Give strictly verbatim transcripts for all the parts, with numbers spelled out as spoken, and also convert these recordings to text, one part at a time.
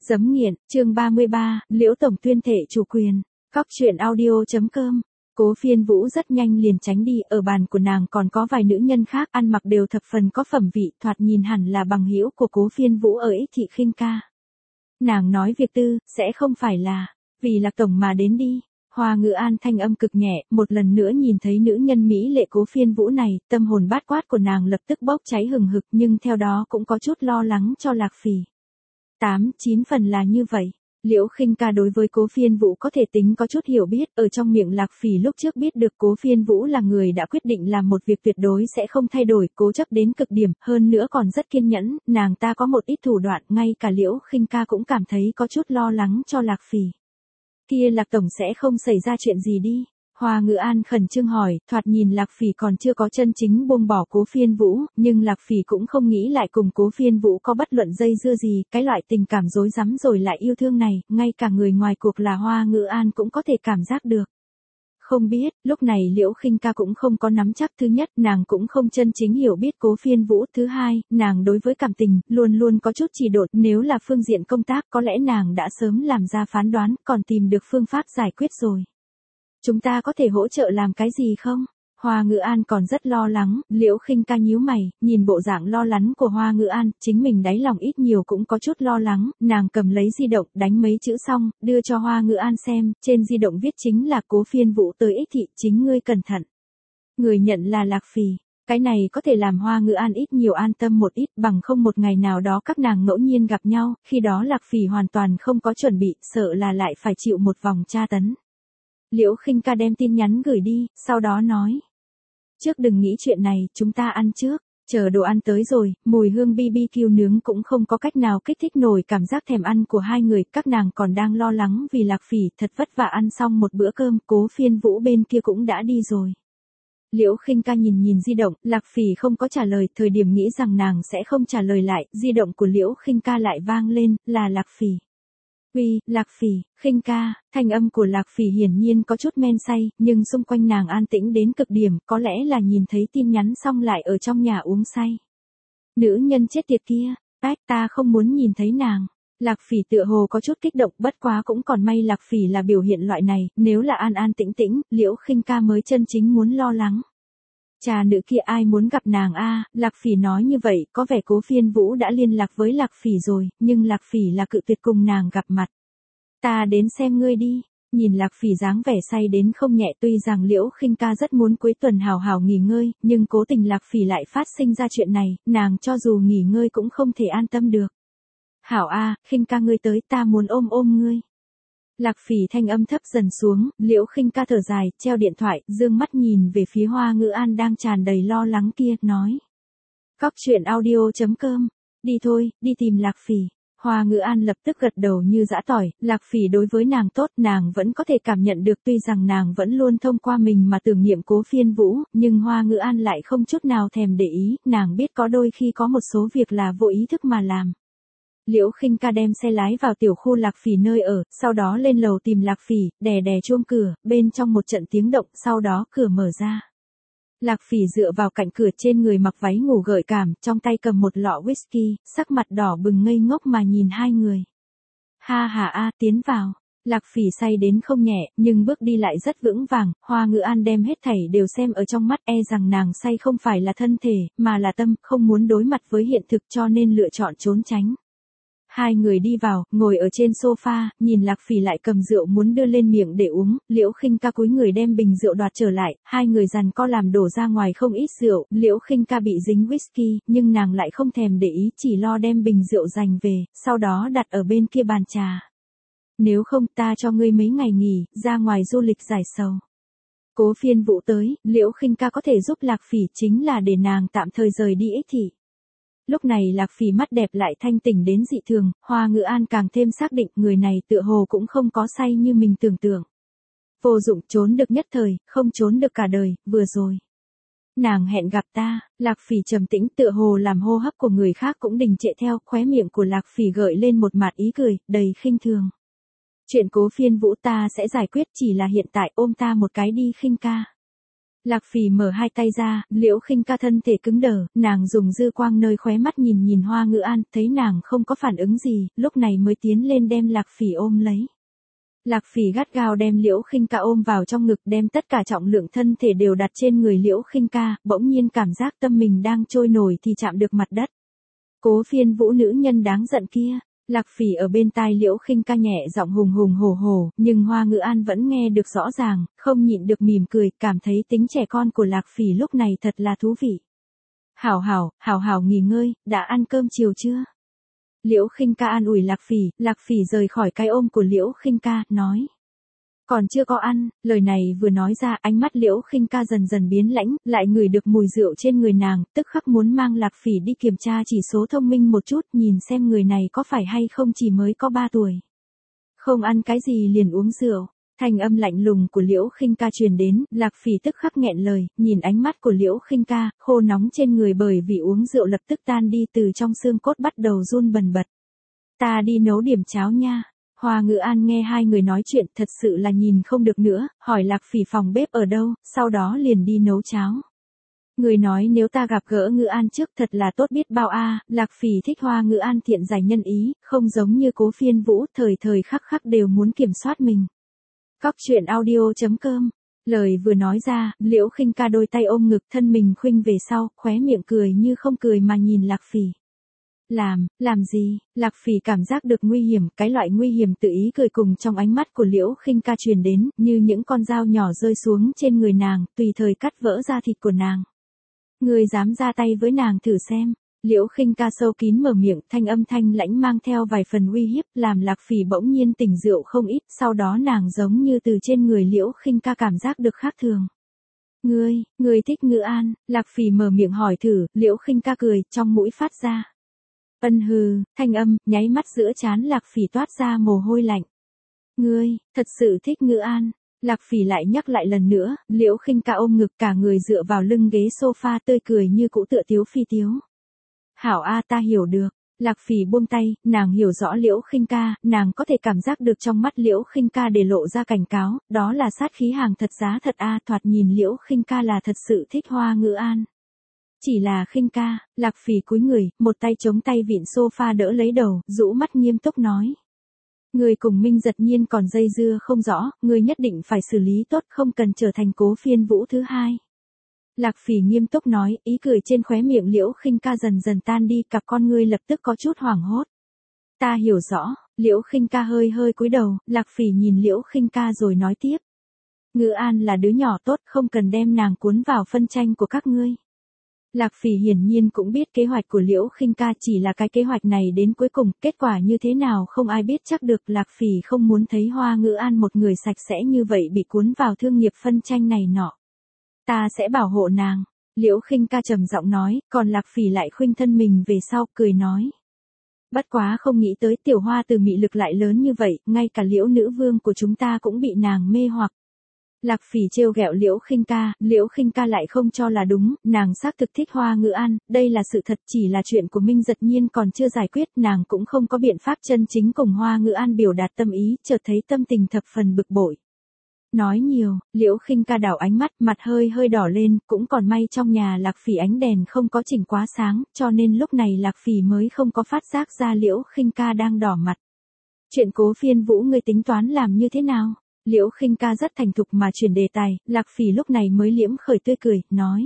Giấm nghiện, chương ba mươi ba, Liễu Tổng tuyên thệ chủ quyền. Cóc truyện audio.com. Cố Phiên Vũ rất nhanh liền tránh đi, ở bàn của nàng còn có vài nữ nhân khác, ăn mặc đều thập phần có phẩm vị, thoạt nhìn hẳn là bằng hữu của Cố Phiên Vũ ở Ích Thị Khinh Ca. Nàng nói việc tư, sẽ không phải là vì Lạc Tổng mà đến đi. Hoa Ngữ An thanh âm cực nhẹ, một lần nữa nhìn thấy nữ nhân mỹ lệ Cố Phiên Vũ này, tâm hồn bát quát của nàng lập tức bốc cháy hừng hực, nhưng theo đó cũng có chút lo lắng cho Lạc Phỉ. Tám, chín phần là như vậy. Liễu Khinh Ca đối với Cố Phiên Vũ có thể tính có chút hiểu biết, ở trong miệng Lạc Phỉ lúc trước biết được Cố Phiên Vũ là người đã quyết định làm một việc tuyệt đối sẽ không thay đổi, cố chấp đến cực điểm, hơn nữa còn rất kiên nhẫn, nàng ta có một ít thủ đoạn, ngay cả Liễu Khinh Ca cũng cảm thấy có chút lo lắng cho Lạc Phỉ. Kia Lạc Tổng sẽ không xảy ra chuyện gì đi? Hoa Ngữ An khẩn trương hỏi, thoạt nhìn Lạc Phỉ còn chưa có chân chính buông bỏ Cố Phiên Vũ, nhưng Lạc Phỉ cũng không nghĩ lại cùng Cố Phiên Vũ có bất luận dây dưa gì, cái loại tình cảm rối rắm rồi lại yêu thương này, ngay cả người ngoài cuộc là Hoa Ngữ An cũng có thể cảm giác được. Không biết, lúc này Liễu Khinh Ca cũng không có nắm chắc, thứ nhất, nàng cũng không chân chính hiểu biết Cố Phiên Vũ, thứ hai, nàng đối với cảm tình, luôn luôn có chút chỉ độn, nếu là phương diện công tác có lẽ nàng đã sớm làm ra phán đoán, còn tìm được phương pháp giải quyết rồi. Chúng ta có thể hỗ trợ làm cái gì không? Hoa Ngữ An còn rất lo lắng, Liễu Khinh Ca nhíu mày, nhìn bộ dạng lo lắng của Hoa Ngữ An, chính mình đáy lòng ít nhiều cũng có chút lo lắng, nàng cầm lấy di động, đánh mấy chữ xong, đưa cho Hoa Ngữ An xem, trên di động viết chính là Cố Phiên Vũ tới Ích Thị, chính ngươi cẩn thận. Người nhận là Lạc Phỉ. Cái này có thể làm Hoa Ngữ An ít nhiều an tâm một ít, bằng không một ngày nào đó các nàng ngẫu nhiên gặp nhau, khi đó Lạc Phỉ hoàn toàn không có chuẩn bị, sợ là lại phải chịu một vòng tra tấn. Liễu Khinh Ca đem tin nhắn gửi đi, sau đó nói. Trước đừng nghĩ chuyện này, chúng ta ăn trước, chờ đồ ăn tới rồi, mùi hương bê bê kiu nướng cũng không có cách nào kích thích nổi cảm giác thèm ăn của hai người, các nàng còn đang lo lắng vì Lạc Phỉ, thật vất vả ăn xong một bữa cơm, Cố Phiên Vũ bên kia cũng đã đi rồi. Liễu Khinh Ca nhìn nhìn di động, Lạc Phỉ không có trả lời, thời điểm nghĩ rằng nàng sẽ không trả lời lại, di động của Liễu Khinh Ca lại vang lên, là Lạc Phỉ. Uy, Lạc Phỉ, Khinh Ca, thanh âm của Lạc Phỉ hiển nhiên có chút men say, nhưng xung quanh nàng an tĩnh đến cực điểm, có lẽ là nhìn thấy tin nhắn xong lại ở trong nhà uống say. Nữ nhân chết tiệt kia, ách ta không muốn nhìn thấy nàng. Lạc Phỉ tựa hồ có chút kích động, bất quá cũng còn may Lạc Phỉ là biểu hiện loại này, nếu là an an tĩnh tĩnh, Liễu Khinh Ca mới chân chính muốn lo lắng. Trà nữ kia ai muốn gặp nàng a? Lạc Phỉ nói như vậy, có vẻ Cố Phiên Vũ đã liên lạc với Lạc Phỉ rồi, nhưng Lạc Phỉ là cự tuyệt cùng nàng gặp mặt. Ta đến xem ngươi đi. Nhìn Lạc Phỉ dáng vẻ say đến không nhẹ, tuy rằng Liễu Khinh Ca rất muốn cuối tuần hào hào nghỉ ngơi, nhưng cố tình Lạc Phỉ lại phát sinh ra chuyện này, nàng cho dù nghỉ ngơi cũng không thể an tâm được. Hảo a, Khinh Ca ngươi tới, ta muốn ôm ôm ngươi. Lạc Phỉ thanh âm thấp dần xuống, Liễu Khinh Ca thở dài, treo điện thoại, dương mắt nhìn về phía Hoa Ngữ An đang tràn đầy lo lắng kia, nói. Cóc truyện audio.com, đi thôi, đi tìm Lạc Phỉ. Hoa Ngữ An lập tức gật đầu như giã tỏi, Lạc Phỉ đối với nàng tốt, nàng vẫn có thể cảm nhận được, tuy rằng nàng vẫn luôn thông qua mình mà tưởng niệm Cố Phiên Vũ, nhưng Hoa Ngữ An lại không chút nào thèm để ý, nàng biết có đôi khi có một số việc là vô ý thức mà làm. Liễu Khinh Ca đem xe lái vào tiểu khu Lạc Phỉ nơi ở, sau đó lên lầu tìm Lạc Phỉ, đè đè chuông cửa, bên trong một trận tiếng động, sau đó cửa mở ra. Lạc Phỉ dựa vào cạnh cửa, trên người mặc váy ngủ gợi cảm, trong tay cầm một lọ whisky, sắc mặt đỏ bừng ngây ngốc mà nhìn hai người. Ha ha a, tiến vào. Lạc Phỉ say đến không nhẹ, nhưng bước đi lại rất vững vàng, Hoa Ngữ An đem hết thảy đều xem ở trong mắt, e rằng nàng say không phải là thân thể, mà là tâm, không muốn đối mặt với hiện thực cho nên lựa chọn trốn tránh. Hai người đi vào, ngồi ở trên sofa, nhìn Lạc Phỉ lại cầm rượu muốn đưa lên miệng để uống, Liễu Khinh Ca cúi người đem bình rượu đoạt trở lại, hai người giằng co làm đổ ra ngoài không ít rượu, Liễu Khinh Ca bị dính whisky, nhưng nàng lại không thèm để ý, chỉ lo đem bình rượu giành về, sau đó đặt ở bên kia bàn trà. Nếu không ta cho ngươi mấy ngày nghỉ, ra ngoài du lịch giải sầu. Cố Phiên Vũ tới, Liễu Khinh Ca có thể giúp Lạc Phỉ chính là để nàng tạm thời rời đi Ích Thị. Lúc này Lạc Phỉ mắt đẹp lại thanh tỉnh đến dị thường, Hoa Ngữ An càng thêm xác định người này tựa hồ cũng không có say như mình tưởng tượng. Vô dụng, trốn được nhất thời, không trốn được cả đời, vừa rồi. Nàng hẹn gặp ta, Lạc Phỉ trầm tĩnh, tựa hồ làm hô hấp của người khác cũng đình trệ theo, khóe miệng của Lạc Phỉ gợi lên một mặt ý cười, đầy khinh thường. Chuyện Cố Phiên Vũ ta sẽ giải quyết, chỉ là hiện tại ôm ta một cái đi Khinh Ca. Lạc Phỉ mở hai tay ra, Liễu Khinh Ca thân thể cứng đờ, nàng dùng dư quang nơi khóe mắt nhìn nhìn Hoa Ngữ An, thấy nàng không có phản ứng gì, lúc này mới tiến lên đem Lạc Phỉ ôm lấy. Lạc Phỉ gắt gao đem Liễu Khinh Ca ôm vào trong ngực, đem tất cả trọng lượng thân thể đều đặt trên người Liễu Khinh Ca, bỗng nhiên cảm giác tâm mình đang trôi nổi thì chạm được mặt đất. Cố Phiên Vũ nữ nhân đáng giận kia. Lạc Phỉ ở bên tai Liễu Khinh Ca nhẹ giọng hùng hùng hổ hổ, nhưng Hoa Ngữ An vẫn nghe được rõ ràng, không nhịn được mỉm cười, cảm thấy tính trẻ con của Lạc Phỉ lúc này thật là thú vị. Hảo hảo, hảo hảo nghỉ ngơi, đã ăn cơm chiều chưa? Liễu Khinh Ca an ủi Lạc Phỉ, Lạc Phỉ rời khỏi cái ôm của Liễu Khinh Ca, nói. Còn chưa có ăn, lời này vừa nói ra, ánh mắt Liễu Khinh Ca dần dần biến lãnh, lại ngửi được mùi rượu trên người nàng, tức khắc muốn mang Lạc Phỉ đi kiểm tra chỉ số thông minh một chút, nhìn xem người này có phải hay không chỉ mới có ba tuổi. Không ăn cái gì liền uống rượu, thanh âm lạnh lùng của Liễu Khinh Ca truyền đến, Lạc Phỉ tức khắc nghẹn lời, nhìn ánh mắt của Liễu Khinh Ca, khô nóng trên người bởi vì uống rượu lập tức tan đi từ trong xương cốt bắt đầu run bần bật. Ta đi nấu điểm cháo nha. Hoa Ngữ An nghe hai người nói chuyện thật sự là nhìn không được nữa, hỏi Lạc Phỉ phòng bếp ở đâu, sau đó liền đi nấu cháo. Người nói nếu ta gặp gỡ Ngữ An trước thật là tốt biết bao a. À, Lạc Phỉ thích Hoa Ngữ An thiện giải nhân ý, không giống như Cố Phiên Vũ, thời thời khắc khắc đều muốn kiểm soát mình. Cóc truyện audio chấm com. Lời vừa nói ra, Liễu Khinh Ca đôi tay ôm ngực, thân mình khuynh về sau, khóe miệng cười như không cười mà nhìn Lạc Phỉ. Làm, làm gì? Lạc Phỉ cảm giác được nguy hiểm, cái loại nguy hiểm tự ý cười cùng trong ánh mắt của Liễu Khinh Ca truyền đến, như những con dao nhỏ rơi xuống trên người nàng, tùy thời cắt vỡ da thịt của nàng. Ngươi dám ra tay với nàng thử xem. Liễu Khinh Ca sâu kín mở miệng, thanh âm thanh lãnh mang theo vài phần uy hiếp, làm Lạc Phỉ bỗng nhiên tỉnh rượu không ít, sau đó nàng giống như từ trên người Liễu Khinh Ca cảm giác được khác thường. Ngươi, ngươi thích Ngữ An? Lạc Phỉ mở miệng hỏi thử, Liễu Khinh Ca cười, trong mũi phát ra. Ân hừ, thanh âm, nháy mắt giữa trán Lạc Phỉ toát ra mồ hôi lạnh. Ngươi, thật sự thích Ngữ An? Lạc Phỉ lại nhắc lại lần nữa, Liễu Khinh Ca ôm ngực cả người dựa vào lưng ghế sofa tươi cười như cũ tựa tiếu phi tiếu. Hảo a ta hiểu được. Lạc Phỉ buông tay, nàng hiểu rõ Liễu Khinh Ca, nàng có thể cảm giác được trong mắt Liễu Khinh Ca để lộ ra cảnh cáo, đó là sát khí hàng thật giá thật a, thoạt nhìn Liễu Khinh Ca là thật sự thích Hoa Ngữ An. Chỉ là Khinh Ca, Lạc Phỉ cúi người, một tay chống tay vịn sofa đỡ lấy đầu, rũ mắt nghiêm túc nói. Người cùng Minh Giật Nhiên còn dây dưa không rõ, người nhất định phải xử lý tốt, không cần trở thành Cố Phiên Vũ thứ hai. Lạc Phỉ nghiêm túc nói, ý cười trên khóe miệng Liễu Khinh Ca dần dần tan đi, cặp con ngươi lập tức có chút hoảng hốt. Ta hiểu rõ. Liễu Khinh Ca hơi hơi cúi đầu, Lạc Phỉ nhìn Liễu Khinh Ca rồi nói tiếp. Ngữ An là đứa nhỏ tốt, không cần đem nàng cuốn vào phân tranh của các ngươi. Lạc Phỉ hiển nhiên cũng biết kế hoạch của Liễu Khinh Ca, chỉ là cái kế hoạch này đến cuối cùng, kết quả như thế nào không ai biết chắc được. Lạc Phỉ không muốn thấy Hoa Ngữ An một người sạch sẽ như vậy bị cuốn vào thương nghiệp phân tranh này nọ. Ta sẽ bảo hộ nàng. Liễu Khinh Ca trầm giọng nói, còn Lạc Phỉ lại khuynh thân mình về sau, cười nói. Bất quá không nghĩ tới tiểu hoa từ mị lực lại lớn như vậy, ngay cả Liễu nữ vương của chúng ta cũng bị nàng mê hoặc. Lạc Phỉ trêu ghẹo Liễu Khinh Ca, Liễu Khinh Ca lại không cho là đúng, nàng xác thực thích Hoa Ngữ An, đây là sự thật, chỉ là chuyện của Minh Giật Nhiên còn chưa giải quyết, nàng cũng không có biện pháp chân chính cùng Hoa Ngữ An biểu đạt tâm ý, chợt thấy tâm tình thập phần bực bội. Nói nhiều, Liễu Khinh Ca đảo ánh mắt, mặt hơi hơi đỏ lên, cũng còn may trong nhà Lạc Phỉ ánh đèn không có chỉnh quá sáng, cho nên lúc này Lạc Phỉ mới không có phát giác ra Liễu Khinh Ca đang đỏ mặt. Chuyện Cố Phiên Vũ ngươi tính toán làm như thế nào? Liễu Khinh Ca rất thành thục mà chuyển đề tài, Lạc Phỉ lúc này mới liễm khởi tươi cười, nói.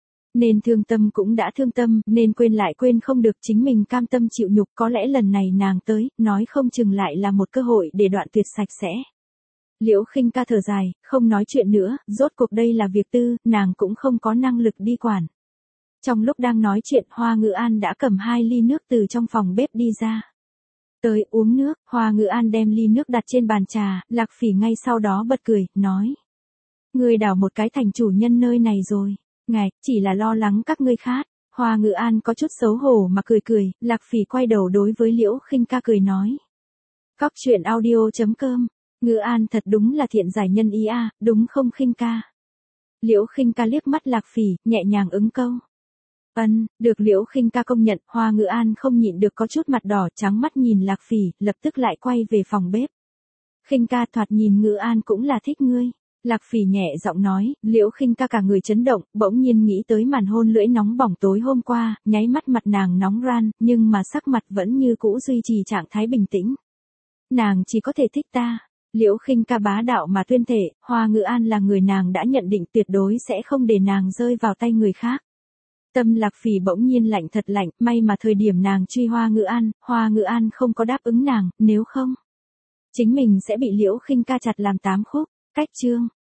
Nên thương tâm cũng đã thương tâm, nên quên lại quên không được, chính mình cam tâm chịu nhục, có lẽ lần này nàng tới, nói không chừng lại là một cơ hội để đoạn tuyệt sạch sẽ. Liễu Khinh Ca thở dài, không nói chuyện nữa, rốt cuộc đây là việc tư, nàng cũng không có năng lực đi quản. Trong lúc đang nói chuyện, Hoa Ngữ An đã cầm hai ly nước từ trong phòng bếp đi ra. Tới uống nước, Hoa Ngữ An đem ly nước đặt trên bàn trà, Lạc Phỉ ngay sau đó bật cười, nói. Ngươi đảo một cái thành chủ nhân nơi này rồi. Ngài, chỉ là lo lắng các ngươi khát. Hoa Ngữ An có chút xấu hổ mà cười cười, Lạc Phỉ quay đầu đối với Liễu Khinh Ca cười nói. Cóc truyện audio chấm com. Ngữ An thật đúng là thiện giải nhân ý a, đúng không Khinh Ca? Liễu Khinh Ca liếc mắt Lạc Phỉ, nhẹ nhàng ứng câu. Ân, được Liễu Khinh Ca công nhận, Hoa Ngữ An không nhịn được có chút mặt đỏ trắng mắt nhìn Lạc Phỉ, lập tức lại quay về phòng bếp. Khinh Ca thoạt nhìn Ngữ An cũng là thích ngươi. Lạc Phỉ nhẹ giọng nói, Liễu Khinh Ca cả người chấn động, bỗng nhiên nghĩ tới màn hôn lưỡi nóng bỏng tối hôm qua, nháy mắt mặt nàng nóng ran, nhưng mà sắc mặt vẫn như cũ duy trì trạng thái bình tĩnh. Nàng chỉ có thể thích ta. Liễu Khinh Ca bá đạo mà tuyên thể, Hoa Ngữ An là người nàng đã nhận định tuyệt đối sẽ không để nàng rơi vào tay người khác. Tâm Lạc Phỉ bỗng nhiên lạnh thật lạnh, may mà thời điểm nàng truy Hoa Ngữ An, Hoa Ngữ An không có đáp ứng nàng, nếu không, chính mình sẽ bị Liễu Khinh Ca chặt làm tám khúc. Cách chương